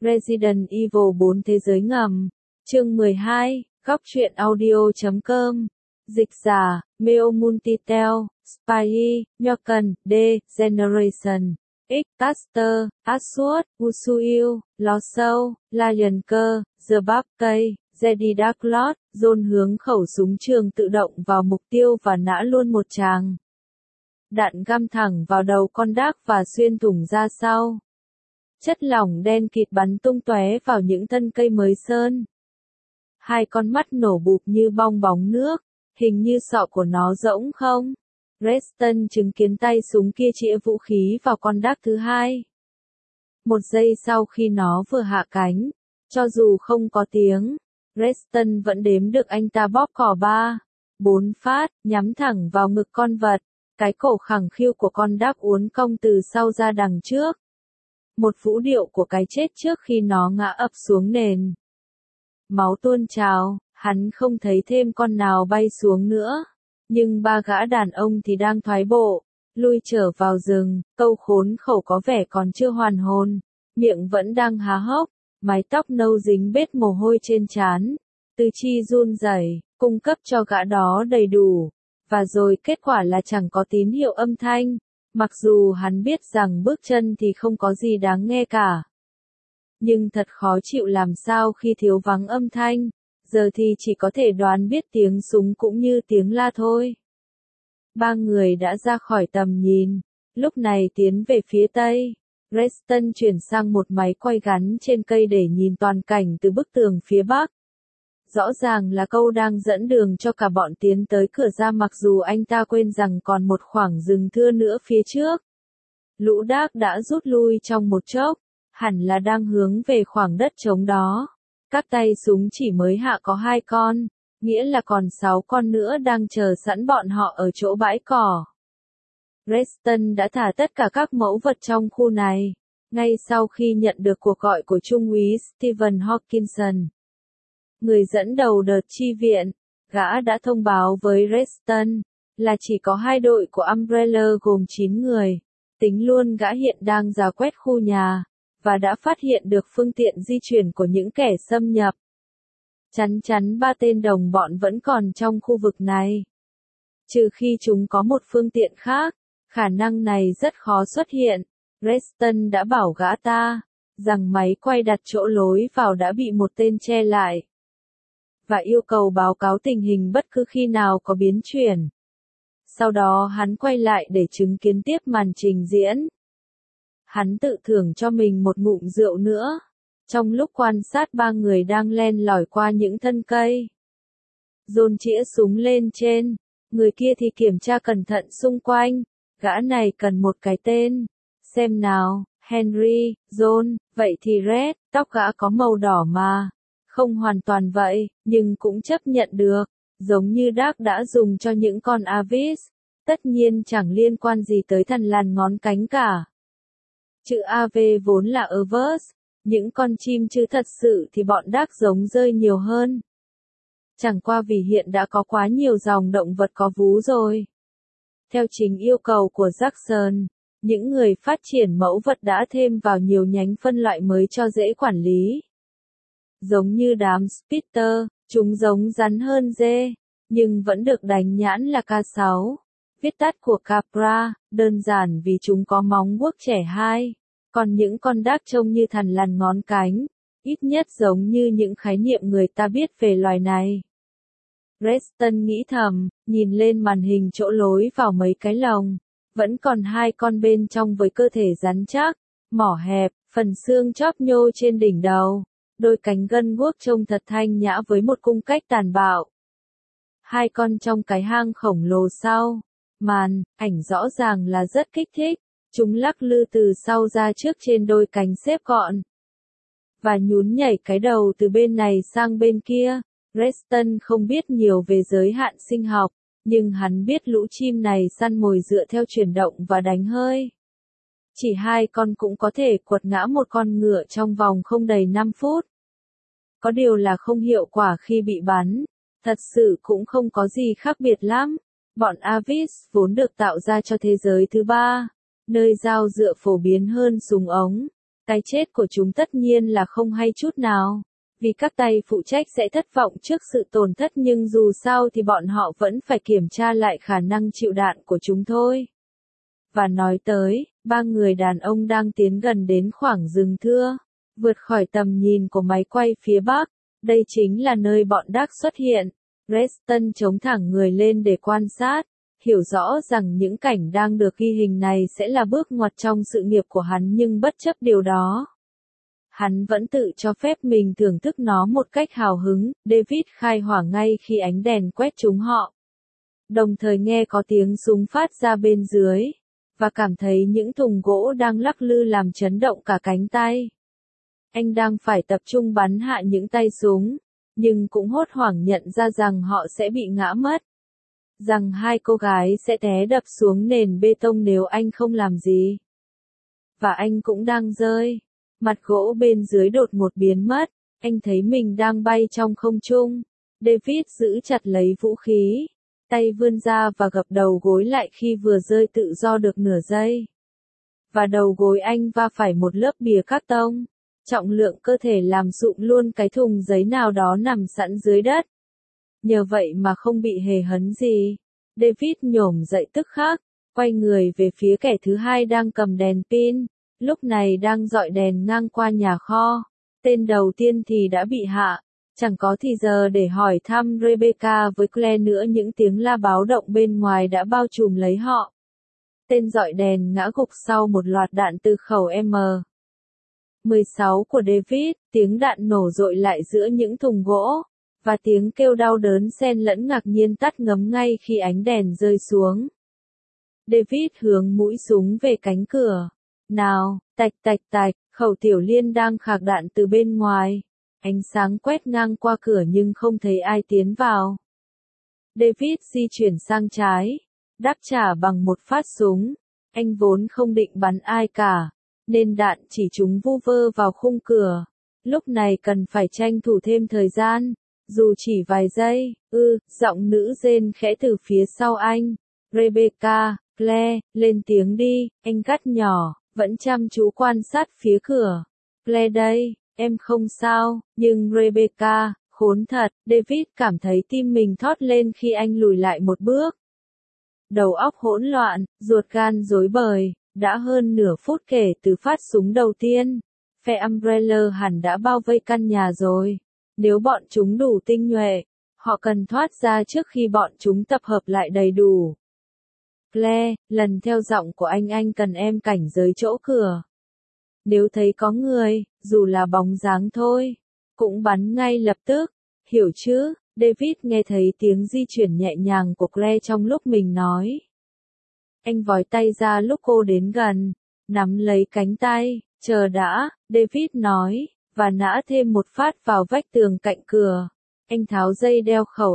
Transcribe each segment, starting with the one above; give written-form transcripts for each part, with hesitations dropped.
Resident Evil 4 Thế giới ngầm. Chương 12, góc truyện audio.com. Dịch giả, Meo Multitel, Spy, Nhoken, D, Generation, X, Caster, Aswad, Usuil, Lò Sâu, Lion Cơ, The Baptist, Jedi Dark Lord, dồn hướng khẩu súng trường tự động vào mục tiêu và nã luôn một tràng. Đạn găm thẳng vào đầu con Dark và xuyên thủng ra sau. Chất lỏng đen kịt bắn tung tóe vào những thân cây mới sơn. Hai con mắt nổ bụp như bong bóng nước, hình như sọ của nó rỗng không. Reston chứng kiến tay súng kia chĩa vũ khí vào con Dark thứ hai. Một giây sau khi nó vừa hạ cánh, cho dù không có tiếng, Reston vẫn đếm được anh ta bóp cò 3, 4 phát, nhắm thẳng vào ngực con vật. Cái cổ khẳng khiu của con Dark uốn cong từ sau ra đằng trước. Một vũ điệu của cái chết trước khi nó ngã ập xuống nền. Máu tuôn trào, hắn không thấy thêm con nào bay xuống nữa. Nhưng ba gã đàn ông thì đang thoái bộ, lui trở vào rừng. Câu khốn khẩu có vẻ còn chưa hoàn hồn, miệng vẫn đang há hốc, mái tóc nâu dính bết mồ hôi trên trán. Tứ chi run rẩy, cung cấp cho gã đó đầy đủ. Và rồi kết quả là chẳng có tín hiệu âm thanh, mặc dù hắn biết rằng bước chân thì không có gì đáng nghe cả. Nhưng thật khó chịu làm sao khi thiếu vắng âm thanh, giờ thì chỉ có thể đoán biết tiếng súng cũng như tiếng la thôi. Ba người đã ra khỏi tầm nhìn, lúc này tiến về phía tây. Reston chuyển sang một máy quay gắn trên cây để nhìn toàn cảnh từ bức tường phía bắc. Rõ ràng là câu đang dẫn đường cho cả bọn tiến tới cửa ra mặc dù anh ta quên rằng còn một khoảng rừng thưa nữa phía trước. Lũ Dark đã rút lui trong một chốc, hẳn là đang hướng về khoảng đất trống đó. Các tay súng chỉ mới hạ có 2 con, nghĩa là còn 6 con nữa đang chờ sẵn bọn họ ở chỗ bãi cỏ. Reston đã thả tất cả các mẫu vật trong khu này, ngay sau khi nhận được cuộc gọi của Trung úy Stephen Hawkinson. Người dẫn đầu đợt chi viện, gã đã thông báo với Reston là chỉ có 2 đội của Umbrella gồm 9 người, tính luôn gã hiện đang rà quét khu nhà, và đã phát hiện được phương tiện di chuyển của những kẻ xâm nhập. Chắn chắn 3 tên đồng bọn vẫn còn trong khu vực này. Trừ khi chúng có một phương tiện khác, khả năng này rất khó xuất hiện. Reston đã bảo gã ta rằng máy quay đặt chỗ lối vào đã bị một tên che lại. Và yêu cầu báo cáo tình hình bất cứ khi nào có biến chuyển. Sau đó hắn quay lại để chứng kiến tiếp màn trình diễn. Hắn tự thưởng cho mình một ngụm rượu nữa, trong lúc quan sát 3 người đang len lỏi qua những thân cây. John chĩa súng lên trên, người kia thì kiểm tra cẩn thận xung quanh, gã này cần một cái tên. Xem nào, Henry, John, vậy thì Red, tóc gã có màu đỏ mà. Không hoàn toàn vậy, nhưng cũng chấp nhận được, giống như Dark đã dùng cho những con Avis, tất nhiên chẳng liên quan gì tới thằn lằn ngón cánh cả. Chữ AV vốn là Avers, những con chim chứ thật sự thì bọn Dark giống rơi nhiều hơn. Chẳng qua vì hiện đã có quá nhiều dòng động vật có vú rồi. Theo chính yêu cầu của Jackson, những người phát triển mẫu vật đã thêm vào nhiều nhánh phân loại mới cho dễ quản lý. Giống như đám Spitter, chúng giống rắn hơn dê, nhưng vẫn được đánh nhãn là K6, viết tắt của Capra, đơn giản vì chúng có móng guốc trẻ 2, còn những con Dark trông như thằn lằn ngón cánh, ít nhất giống như những khái niệm người ta biết về loài này. Reston nghĩ thầm, nhìn lên màn hình chỗ lối vào mấy cái lồng, vẫn còn 2 con bên trong với cơ thể rắn chắc, mỏ hẹp, phần xương chóp nhô trên đỉnh đầu. Đôi cánh gân guốc trông thật thanh nhã với một cung cách tàn bạo. 2 con trong cái hang khổng lồ sau. Màn, ảnh rõ ràng là rất kích thích. Chúng lắc lư từ sau ra trước trên đôi cánh xếp gọn. Và nhún nhảy cái đầu từ bên này sang bên kia. Reston không biết nhiều về giới hạn sinh học, nhưng hắn biết lũ chim này săn mồi dựa theo chuyển động và đánh hơi. Chỉ 2 con cũng có thể quật ngã một con ngựa trong vòng không đầy 5 phút. Có điều là không hiệu quả khi bị bắn, thật sự cũng không có gì khác biệt lắm. Bọn Avis vốn được tạo ra cho thế giới thứ 3, nơi dao dựa phổ biến hơn súng ống, Cái chết của chúng tất nhiên là không hay chút nào. Vì các tay phụ trách sẽ thất vọng trước sự tổn thất nhưng dù sao thì bọn họ vẫn phải kiểm tra lại khả năng chịu đạn của chúng thôi. Và nói tới, ba người đàn ông đang tiến gần đến khoảng rừng thưa, vượt khỏi tầm nhìn của máy quay phía bắc. Đây chính là nơi bọn Dark xuất hiện. Preston chống thẳng người lên để quan sát, hiểu rõ rằng những cảnh đang được ghi hình này sẽ là bước ngoặt trong sự nghiệp của hắn nhưng bất chấp điều đó, hắn vẫn tự cho phép mình thưởng thức nó một cách hào hứng. David khai hỏa ngay khi ánh đèn quét trúng họ. Đồng thời nghe có tiếng súng phát ra bên dưới, và cảm thấy những thùng gỗ đang lắc lư làm chấn động cả cánh tay. Anh đang phải tập trung bắn hạ những tay súng, nhưng cũng hốt hoảng nhận ra rằng họ sẽ bị ngã mất. Rằng hai cô gái sẽ té đập xuống nền bê tông nếu anh không làm gì. Và anh cũng đang rơi. Mặt gỗ bên dưới đột ngột biến mất, anh thấy mình đang bay trong không trung. David giữ chặt lấy vũ khí, tay vươn ra và gập đầu gối lại khi vừa rơi tự do được nửa giây. Và đầu gối anh va phải một lớp bìa cát tông. Trọng lượng cơ thể làm rụng luôn cái thùng giấy nào đó nằm sẵn dưới đất. Nhờ vậy mà không bị hề hấn gì. David nhổm dậy tức khắc, quay người về phía kẻ thứ hai đang cầm đèn pin, lúc này đang dọi đèn ngang qua nhà kho. Tên đầu tiên thì đã bị hạ, chẳng có thì giờ để hỏi thăm Rebecca với Claire nữa, những tiếng la báo động bên ngoài đã bao trùm lấy họ. Tên dọi đèn ngã gục sau một loạt đạn từ khẩu M16 của David, tiếng đạn nổ dội lại giữa những thùng gỗ, và tiếng kêu đau đớn xen lẫn ngạc nhiên tắt ngấm ngay khi ánh đèn rơi xuống. David hướng mũi súng về cánh cửa. Nào, tạch tạch tạch, khẩu tiểu liên đang khạc đạn từ bên ngoài. Ánh sáng quét ngang qua cửa nhưng không thấy ai tiến vào. David di chuyển sang trái, đáp trả bằng một phát súng. Anh vốn không định bắn ai cả, nên đạn chỉ trúng vu vơ vào khung cửa. Lúc này cần phải tranh thủ thêm thời gian, dù chỉ vài giây. Giọng nữ rên khẽ từ phía sau anh. Rebecca, Claire, lên tiếng đi, anh gắt nhỏ, vẫn chăm chú quan sát phía cửa. Claire đây, em không sao, nhưng Rebecca, khốn thật. David cảm thấy tim mình thót lên khi anh lùi lại một bước. Đầu óc hỗn loạn, ruột gan rối bời. Đã hơn nửa phút kể từ phát súng đầu tiên, phe Umbrella hẳn đã bao vây căn nhà rồi. Nếu bọn chúng đủ tinh nhuệ, họ cần thoát ra trước khi bọn chúng tập hợp lại đầy đủ. Claire, lần theo giọng của anh cần em cảnh giới chỗ cửa. Nếu thấy có người, dù là bóng dáng thôi, cũng bắn ngay lập tức, hiểu chứ? David nghe thấy tiếng di chuyển nhẹ nhàng của Claire trong lúc mình nói. Anh vói tay ra lúc cô đến gần, nắm lấy cánh tay. Chờ đã, David nói, và nã thêm một phát vào vách tường cạnh cửa. Anh tháo dây đeo khẩu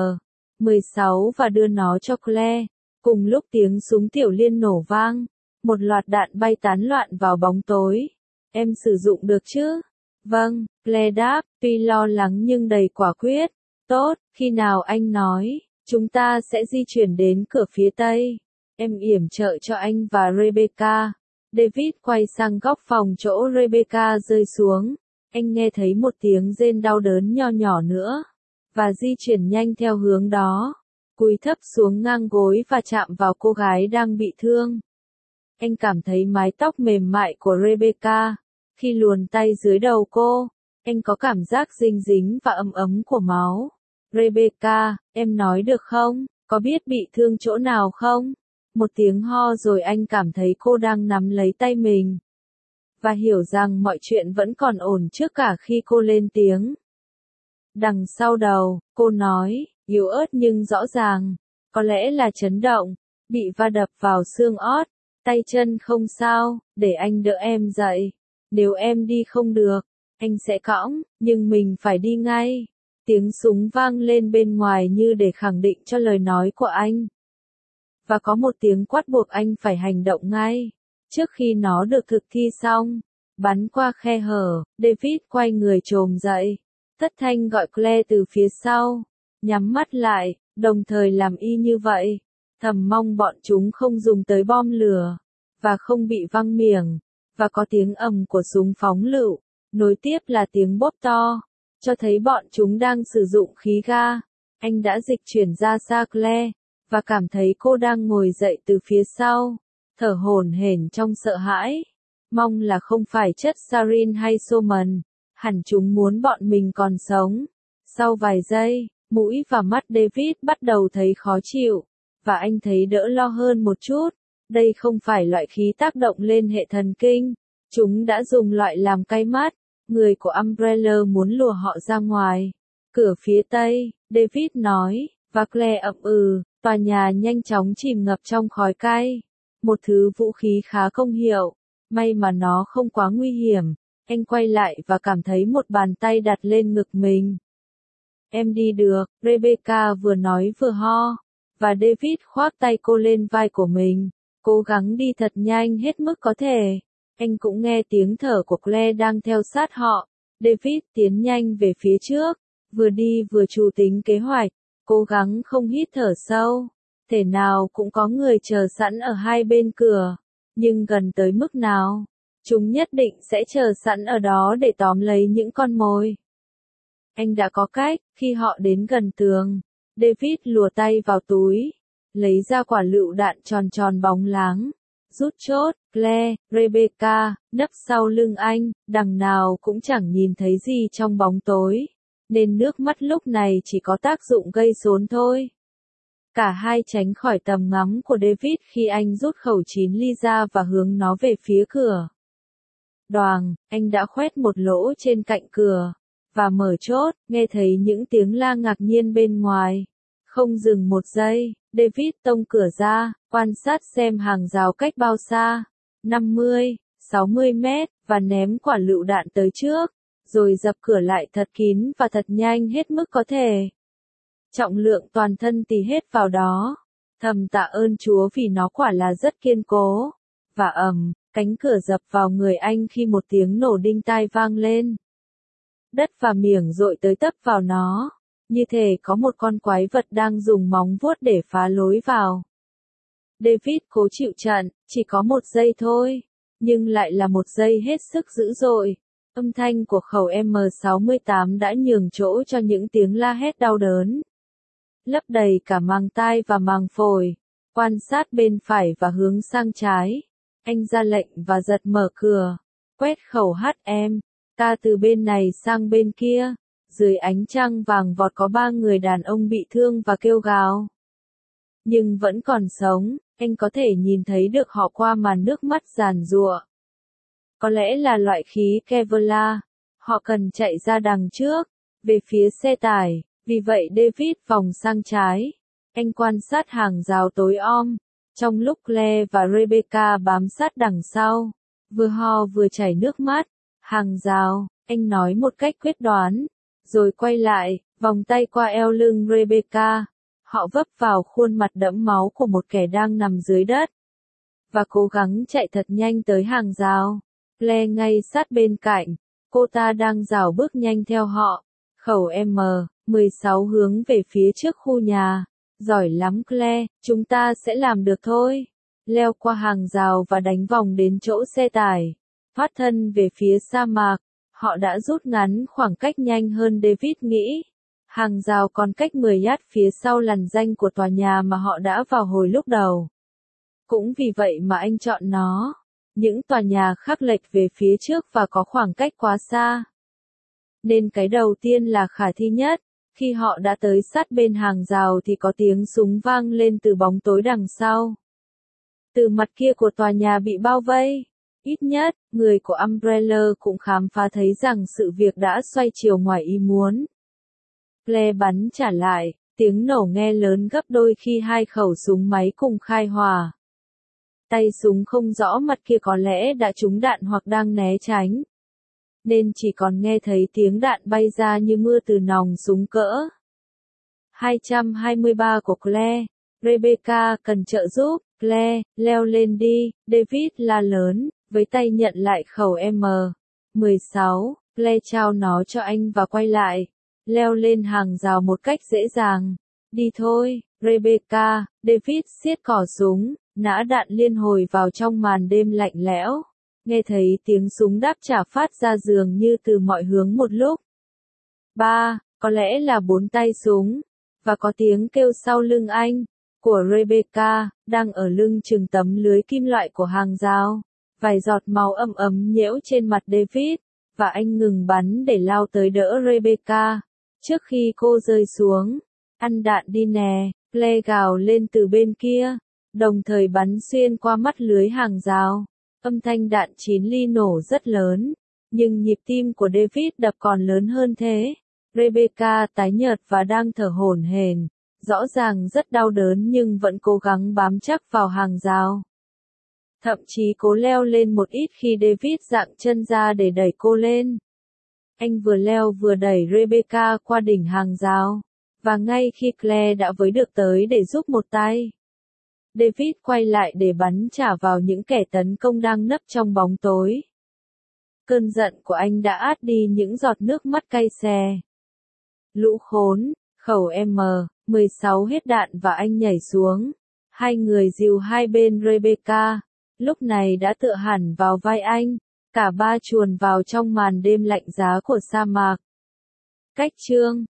M16 và đưa nó cho Claire. Cùng lúc tiếng súng tiểu liên nổ vang, một loạt đạn bay tán loạn vào bóng tối. Em sử dụng được chứ? Vâng, Claire đáp, tuy lo lắng nhưng đầy quả quyết. Tốt, khi nào anh nói, chúng ta sẽ di chuyển đến cửa phía tây. Em yểm trợ cho anh và Rebecca. David quay sang góc phòng chỗ Rebecca rơi xuống. Anh nghe thấy một tiếng rên đau đớn nho nhỏ nữa, và di chuyển nhanh theo hướng đó. Cúi thấp xuống ngang gối và chạm vào cô gái đang bị thương. Anh cảm thấy mái tóc mềm mại của Rebecca. Khi luồn tay dưới đầu cô, anh có cảm giác dinh dính và ấm ấm của máu. Rebecca, em nói được không? Có biết bị thương chỗ nào không? Một tiếng ho rồi anh cảm thấy cô đang nắm lấy tay mình. Và hiểu rằng mọi chuyện vẫn còn ổn trước cả khi cô lên tiếng. Đằng sau đầu, cô nói, yếu ớt nhưng rõ ràng. Có lẽ là chấn động, bị va đập vào xương ót, tay chân không sao, để anh đỡ em dậy. Nếu em đi không được, anh sẽ cõng, nhưng mình phải đi ngay. Tiếng súng vang lên bên ngoài như để khẳng định cho lời nói của anh. Và có một tiếng quát buộc anh phải hành động ngay. Trước khi nó được thực thi xong, bắn qua khe hở, David quay người chồm dậy. Thất thanh gọi Claire từ phía sau, nhắm mắt lại, đồng thời làm y như vậy. Thầm mong bọn chúng không dùng tới bom lửa, và không bị văng miệng. và có tiếng ầm của súng phóng lựu, nối tiếp là tiếng bốp to, cho thấy bọn chúng đang sử dụng khí ga. Anh đã dịch chuyển ra xa Claire, và cảm thấy cô đang ngồi dậy từ phía sau, thở hổn hển trong sợ hãi. Mong là không phải chất sarin hay Soman, hẳn chúng muốn bọn mình còn sống. Sau vài giây, mũi và mắt David bắt đầu thấy khó chịu, và anh thấy đỡ lo hơn một chút. Đây không phải loại khí tác động lên hệ thần kinh, chúng đã dùng loại làm cay mắt. Người của Umbrella muốn lùa họ ra ngoài. Cửa phía tây, David nói, và Claire ậm ừ, tòa nhà nhanh chóng chìm ngập trong khói cay. Một thứ vũ khí khá công hiệu, may mà nó không quá nguy hiểm. Anh quay lại và cảm thấy một bàn tay đặt lên ngực mình. Em đi được, Rebecca vừa nói vừa ho, và David khoác tay cô lên vai của mình, cố gắng đi thật nhanh hết mức có thể. Anh cũng nghe tiếng thở của Claire đang theo sát họ. David tiến nhanh về phía trước, vừa đi vừa chủ tính kế hoạch, cố gắng không hít thở sâu. Thể nào cũng có người chờ sẵn ở hai bên cửa, nhưng gần tới mức nào, chúng nhất định sẽ chờ sẵn ở đó để tóm lấy những con mồi. Anh đã có cách. Khi họ đến gần tường, David lùa tay vào túi, lấy ra quả lựu đạn tròn tròn bóng láng, rút chốt. Claire, Rebecca, nấp sau lưng anh, đằng nào cũng chẳng nhìn thấy gì trong bóng tối, nên nước mắt lúc này chỉ có tác dụng gây rối thôi. Cả hai tránh khỏi tầm ngắm của David khi anh rút khẩu 9 ly ra và hướng nó về phía cửa. Đoàng, anh đã khoét một lỗ trên cạnh cửa, và mở chốt, nghe thấy những tiếng la ngạc nhiên bên ngoài. Không dừng một giây, David tông cửa ra, quan sát xem hàng rào cách bao xa, 50, 60 mét, và ném quả lựu đạn tới trước, rồi dập cửa lại thật kín và thật nhanh hết mức có thể. Trọng lượng toàn thân tì hết vào đó. Thầm tạ ơn Chúa vì nó quả là rất kiên cố. Và cánh cửa dập vào người anh khi một tiếng nổ đinh tai vang lên. Đất và miệng dội tới tấp vào nó, như thể có một con quái vật đang dùng móng vuốt để phá lối vào. David cố chịu trận, chỉ có một giây thôi, nhưng lại là một giây hết sức dữ dội. Âm thanh của khẩu M68 đã nhường chỗ cho những tiếng la hét đau đớn, lấp đầy cả màng tai và màng phổi. Quan sát bên phải và hướng sang trái. Anh ra lệnh và giật mở cửa. Quét khẩu HM. Ta từ bên này sang bên kia. Dưới ánh trăng vàng vọt có 3 người đàn ông bị thương và kêu gào. Nhưng vẫn còn sống, anh có thể nhìn thấy được họ qua màn nước mắt giàn giụa. Có lẽ là loại khí Kevlar. Họ cần chạy ra đằng trước, về phía xe tải. Vì vậy David vòng sang trái. Anh quan sát hàng rào tối om, trong lúc Claire và Rebecca bám sát đằng sau, vừa ho vừa chảy nước mắt. Hàng rào, anh nói một cách quyết đoán, rồi quay lại, vòng tay qua eo lưng Rebecca. Họ vấp vào khuôn mặt đẫm máu của một kẻ đang nằm dưới đất, và cố gắng chạy thật nhanh tới hàng rào. Claire ngay sát bên cạnh, cô ta đang rảo bước nhanh theo họ. Khẩu M16 hướng về phía trước khu nhà. Giỏi lắm Claire, chúng ta sẽ làm được thôi. Leo qua hàng rào và đánh vòng đến chỗ xe tải. Thoát thân về phía sa mạc. Họ đã rút ngắn khoảng cách nhanh hơn David nghĩ. Hàng rào còn cách 10 yard phía sau lằn ranh của tòa nhà mà họ đã vào hồi lúc đầu. Cũng vì vậy mà anh chọn nó. Những tòa nhà khác lệch về phía trước và có khoảng cách quá xa. Nên cái đầu tiên là khả thi nhất. Khi họ đã tới sát bên hàng rào thì có tiếng súng vang lên từ bóng tối đằng sau. Từ mặt kia của tòa nhà bị bao vây. Ít nhất, người của Umbrella cũng khám phá thấy rằng sự việc đã xoay chiều ngoài ý muốn. Claire bắn trả lại, tiếng nổ nghe lớn gấp đôi khi hai khẩu súng máy cùng khai hỏa. Tay súng không rõ mặt kia có lẽ đã trúng đạn hoặc đang né tránh, nên chỉ còn nghe thấy tiếng đạn bay ra như mưa từ nòng súng cỡ 223 của Claire. Rebecca cần trợ giúp. Claire, leo lên đi, David la lớn, với tay nhận lại khẩu M16. Claire trao nó cho anh và quay lại, leo lên hàng rào một cách dễ dàng. Đi thôi, Rebecca. David siết cò súng, nã đạn liên hồi vào trong màn đêm lạnh lẽo. Nghe thấy tiếng súng đáp trả phát ra dường như từ mọi hướng một lúc. 3. Có lẽ là 4 tay súng. Và có tiếng kêu sau lưng anh, của Rebecca, đang ở lưng chừng tấm lưới kim loại của hàng rào. Vài giọt máu ấm ấm nhiễu trên mặt David, và anh ngừng bắn để lao tới đỡ Rebecca. Trước khi cô rơi xuống, ăn đạn đi nè, Claire gào lên từ bên kia, đồng thời bắn xuyên qua mắt lưới hàng rào. Âm thanh đạn 9 ly nổ rất lớn, nhưng nhịp tim của David đập còn lớn hơn thế. Rebecca tái nhợt và đang thở hổn hển, rõ ràng rất đau đớn nhưng vẫn cố gắng bám chắc vào hàng rào. Thậm chí cố leo lên một ít khi David giãng chân ra để đẩy cô lên. Anh vừa leo vừa đẩy Rebecca qua đỉnh hàng rào, và ngay khi Claire đã với được tới để giúp một tay, David quay lại để bắn trả vào những kẻ tấn công đang nấp trong bóng tối. Cơn giận của anh đã át đi những giọt nước mắt cay xè. Lũ khốn, khẩu M16 hết đạn và anh nhảy xuống. Hai người dìu hai bên Rebecca, lúc này đã tựa hẳn vào vai anh. Cả ba chuồn vào trong màn đêm lạnh giá của sa mạc. Cách chương